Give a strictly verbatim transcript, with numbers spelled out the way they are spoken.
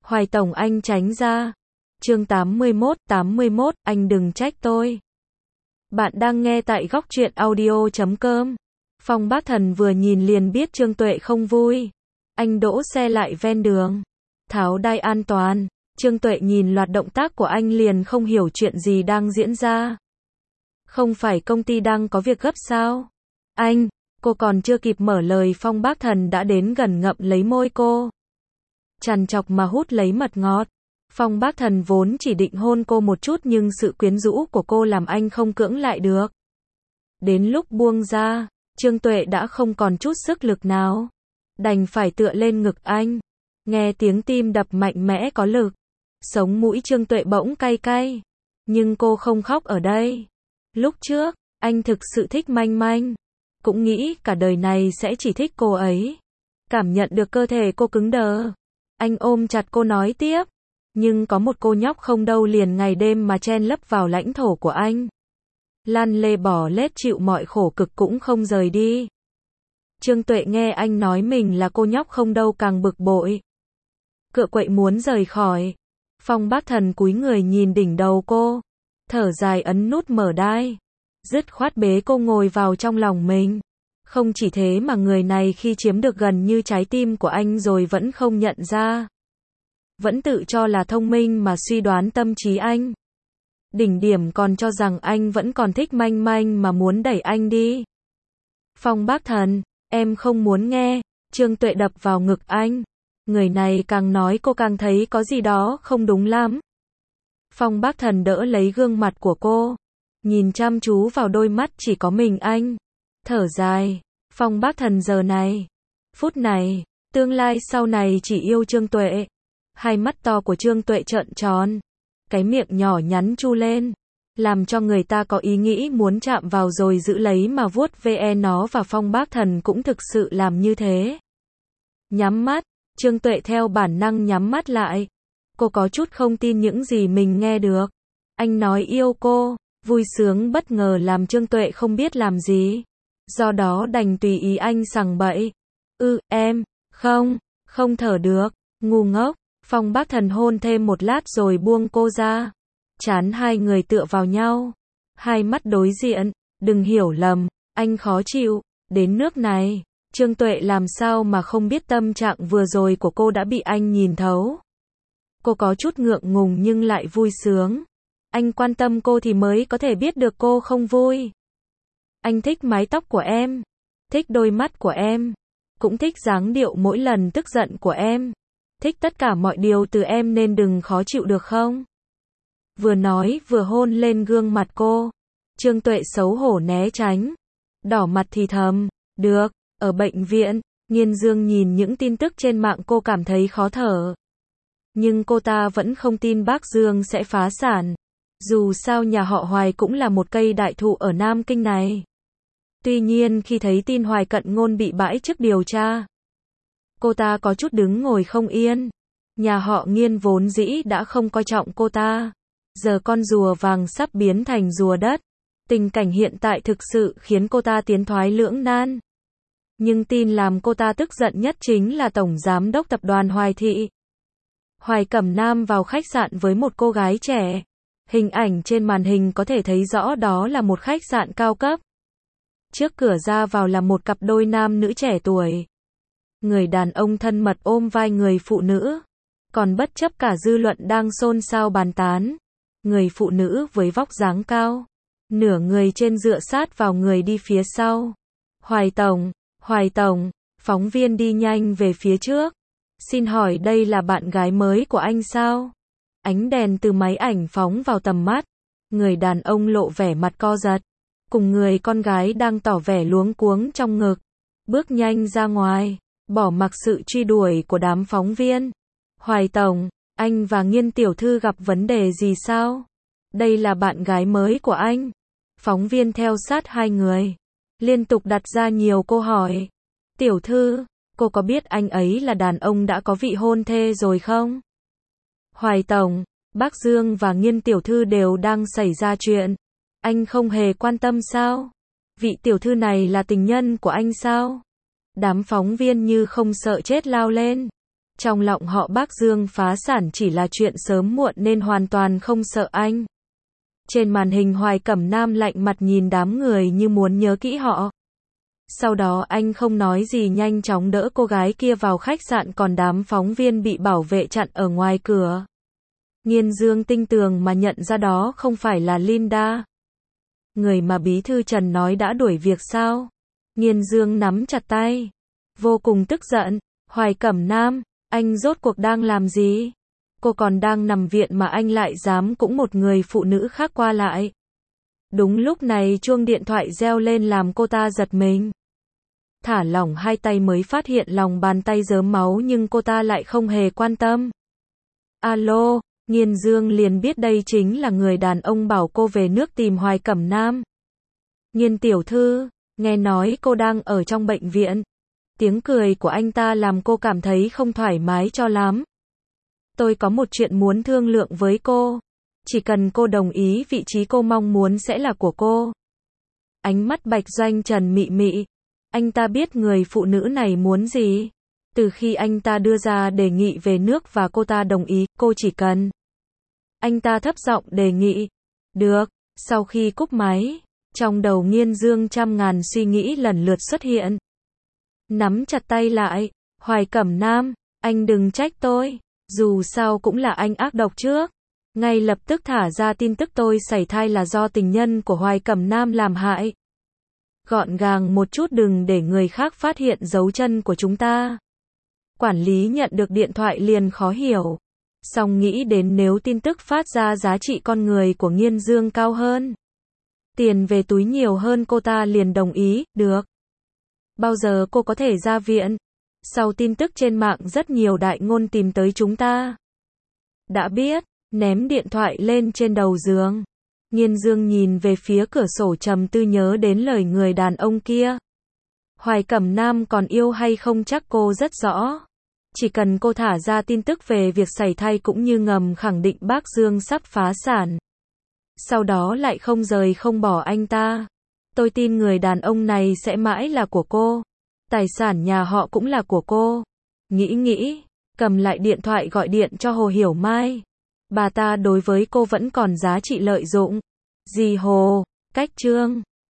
Hoài Tổng anh tránh ra. Chương tám mươi mốt, tám mươi mốt, anh đừng trách tôi. Bạn đang nghe tại góc truyện audio chấm com. Phong Bác Thần vừa nhìn liền biết Trương Tuệ không vui. Anh đỗ xe lại ven đường, tháo đai an toàn. Trương Tuệ nhìn loạt động tác của anh liền không hiểu chuyện gì đang diễn ra. Không phải công ty đang có việc gấp sao? Anh, cô còn chưa kịp mở lời Phong Bác Thần đã đến gần ngậm lấy môi cô. Trằn trọc mà hút lấy mật ngọt. Phong Bác Thần vốn chỉ định hôn cô một chút nhưng sự quyến rũ của cô làm anh không cưỡng lại được. Đến lúc buông ra, Trương Tuệ đã không còn chút sức lực nào. Đành phải tựa lên ngực anh. Nghe tiếng tim đập mạnh mẽ có lực. Sống mũi Trương Tuệ bỗng cay cay. Nhưng cô không khóc ở đây. Lúc trước, anh thực sự thích Manh Manh. Cũng nghĩ cả đời này sẽ chỉ thích cô ấy. Cảm nhận được cơ thể cô cứng đờ. Anh ôm chặt cô nói tiếp. Nhưng có một cô nhóc không đâu liền ngày đêm mà chen lấp vào lãnh thổ của anh. Lăn lê bò lết chịu mọi khổ cực cũng không rời đi. Trương Tuệ nghe anh nói mình là cô nhóc không đâu càng bực bội. Cựa quậy muốn rời khỏi. Phong Bác Thần cúi người nhìn đỉnh đầu cô. Thở dài ấn nút mở đai. Dứt khoát bế cô ngồi vào trong lòng mình. Không chỉ thế mà người này khi chiếm được gần như trái tim của anh rồi vẫn không nhận ra. Vẫn tự cho là thông minh mà suy đoán tâm trí anh. Đỉnh điểm còn cho rằng anh vẫn còn thích Manh Manh mà muốn đẩy anh đi. Phong Bác Thần, em không muốn nghe. Trương Tuệ đập vào ngực anh. Người này càng nói cô càng thấy có gì đó không đúng lắm. Phong Bác Thần đỡ lấy gương mặt của cô. Nhìn chăm chú vào đôi mắt chỉ có mình anh. Thở dài. Phong Bác Thần giờ này, phút này, tương lai sau này chỉ yêu Trương Tuệ. Hai mắt to của Trương Tuệ trợn tròn. Cái miệng nhỏ nhắn chu lên. Làm cho người ta có ý nghĩ muốn chạm vào rồi giữ lấy mà vuốt ve nó, và Phong Bác Thần cũng thực sự làm như thế. Nhắm mắt, Trương Tuệ theo bản năng nhắm mắt lại. Cô có chút không tin những gì mình nghe được. Anh nói yêu cô, vui sướng bất ngờ làm Trương Tuệ không biết làm gì. Do đó đành tùy ý anh sằng bậy. Ừ, em, không, không thở được, ngu ngốc. Phong Bác Thần hôn thêm một lát rồi buông cô ra. Chán hai người tựa vào nhau. Hai mắt đối diện, đừng hiểu lầm, anh khó chịu. Đến nước này, Trương Tuệ làm sao mà không biết tâm trạng vừa rồi của cô đã bị anh nhìn thấu. Cô có chút ngượng ngùng nhưng lại vui sướng. Anh quan tâm cô thì mới có thể biết được cô không vui. Anh thích mái tóc của em, thích đôi mắt của em, cũng thích dáng điệu mỗi lần tức giận của em. Thích tất cả mọi điều từ em nên đừng khó chịu được không? Vừa nói vừa hôn lên gương mặt cô. Trương Tuệ xấu hổ né tránh. Đỏ mặt thì thầm. Được, ở bệnh viện, Nghiên Dương nhìn những tin tức trên mạng cô cảm thấy khó thở. Nhưng cô ta vẫn không tin bác Dương sẽ phá sản. Dù sao nhà họ Hoài cũng là một cây đại thụ ở Nam Kinh này. Tuy nhiên khi thấy tin Hoài Cận Ngôn bị bãi chức điều tra, cô ta có chút đứng ngồi không yên. Nhà họ Nghiên vốn dĩ đã không coi trọng cô ta. Giờ con rùa vàng sắp biến thành rùa đất. Tình cảnh hiện tại thực sự khiến cô ta tiến thoái lưỡng nan. Nhưng tin làm cô ta tức giận nhất chính là Tổng Giám đốc Tập đoàn Hoài Thị. Hoài Cẩm Nam vào khách sạn với một cô gái trẻ. Hình ảnh trên màn hình có thể thấy rõ đó là một khách sạn cao cấp. Trước cửa ra vào là một cặp đôi nam nữ trẻ tuổi. Người đàn ông thân mật ôm vai người phụ nữ. Còn bất chấp cả dư luận đang xôn xao bàn tán. Người phụ nữ với vóc dáng cao. Nửa người trên dựa sát vào người đi phía sau. Hoài Tổng, Hoài Tổng, phóng viên đi nhanh về phía trước. Xin hỏi đây là bạn gái mới của anh sao? Ánh đèn từ máy ảnh phóng vào tầm mắt. Người đàn ông lộ vẻ mặt co giật. Cùng người con gái đang tỏ vẻ luống cuống trong ngực. Bước nhanh ra ngoài. Bỏ mặc sự truy đuổi của đám phóng viên. Hoài Tổng, anh và Nghiên tiểu thư gặp vấn đề gì sao? Đây là bạn gái mới của anh. Phóng viên theo sát hai người. Liên tục đặt ra nhiều câu hỏi. Tiểu thư, cô có biết anh ấy là đàn ông đã có vị hôn thê rồi không? Hoài Tổng, bác Dương và Nghiên tiểu thư đều đang xảy ra chuyện. Anh không hề quan tâm sao? Vị tiểu thư này là tình nhân của anh sao? Đám phóng viên như không sợ chết lao lên. Trong lòng họ Bác Dương phá sản chỉ là chuyện sớm muộn nên hoàn toàn không sợ anh. Trên màn hình Hoài Cẩm Nam lạnh mặt nhìn đám người như muốn nhớ kỹ họ. Sau đó anh không nói gì nhanh chóng đỡ cô gái kia vào khách sạn, còn đám phóng viên bị bảo vệ chặn ở ngoài cửa. Nghiên Dương tinh tường mà nhận ra đó không phải là Linda. Người mà bí thư Trần nói đã đuổi việc sao? Nghiên Dương nắm chặt tay, vô cùng tức giận. Hoài Cẩm Nam, anh rốt cuộc đang làm gì? Cô còn đang nằm viện mà anh lại dám cũng một người phụ nữ khác qua lại. Đúng lúc này chuông điện thoại reo lên làm cô ta giật mình. Thả lỏng hai tay mới phát hiện lòng bàn tay rớm máu, nhưng cô ta lại không hề quan tâm. Alo, Nghiên Dương liền biết đây chính là người đàn ông bảo cô về nước tìm Hoài Cẩm Nam. Nghiên tiểu thư, nghe nói cô đang ở trong bệnh viện. Tiếng cười của anh ta làm cô cảm thấy không thoải mái cho lắm. Tôi có một chuyện muốn thương lượng với cô. Chỉ cần cô đồng ý, vị trí cô mong muốn sẽ là của cô. Ánh mắt Bạch Doanh Trần mị mị. Anh ta biết người phụ nữ này muốn gì. Từ khi anh ta đưa ra đề nghị về nước và cô ta đồng ý, cô chỉ cần. Anh ta thấp giọng đề nghị. Được. Sau khi cúp máy, trong đầu Nghiên Dương trăm ngàn suy nghĩ lần lượt xuất hiện. Nắm chặt tay lại. Hoài Cẩm Nam, anh đừng trách tôi. Dù sao cũng là anh ác độc trước. Ngay lập tức thả ra tin tức tôi sảy thai là do tình nhân của Hoài Cẩm Nam làm hại. Gọn gàng một chút, đừng để người khác phát hiện dấu chân của chúng ta. Quản lý nhận được điện thoại liền khó hiểu. Song nghĩ đến nếu tin tức phát ra giá trị con người của Nghiên Dương cao hơn, tiền về túi nhiều hơn, cô ta liền đồng ý. Được. Bao giờ cô có thể ra viện? Sau tin tức trên mạng rất nhiều đại ngôn tìm tới chúng ta. Đã biết. Ném điện thoại lên trên đầu giường. Nghiên Dương nhìn về phía cửa sổ trầm tư, nhớ đến lời người đàn ông kia. Hoài Cẩm Nam còn yêu hay không chắc cô rất rõ. Chỉ cần cô thả ra tin tức về việc sảy thai cũng như ngầm khẳng định Bác Dương sắp phá sản. Sau đó lại không rời không bỏ anh ta. Tôi tin người đàn ông này sẽ mãi là của cô. Tài sản nhà họ cũng là của cô. Nghĩ nghĩ, cầm lại điện thoại gọi điện cho Hồ Hiểu Mai. Bà ta đối với cô vẫn còn giá trị lợi dụng. Dì Hồ, cách chương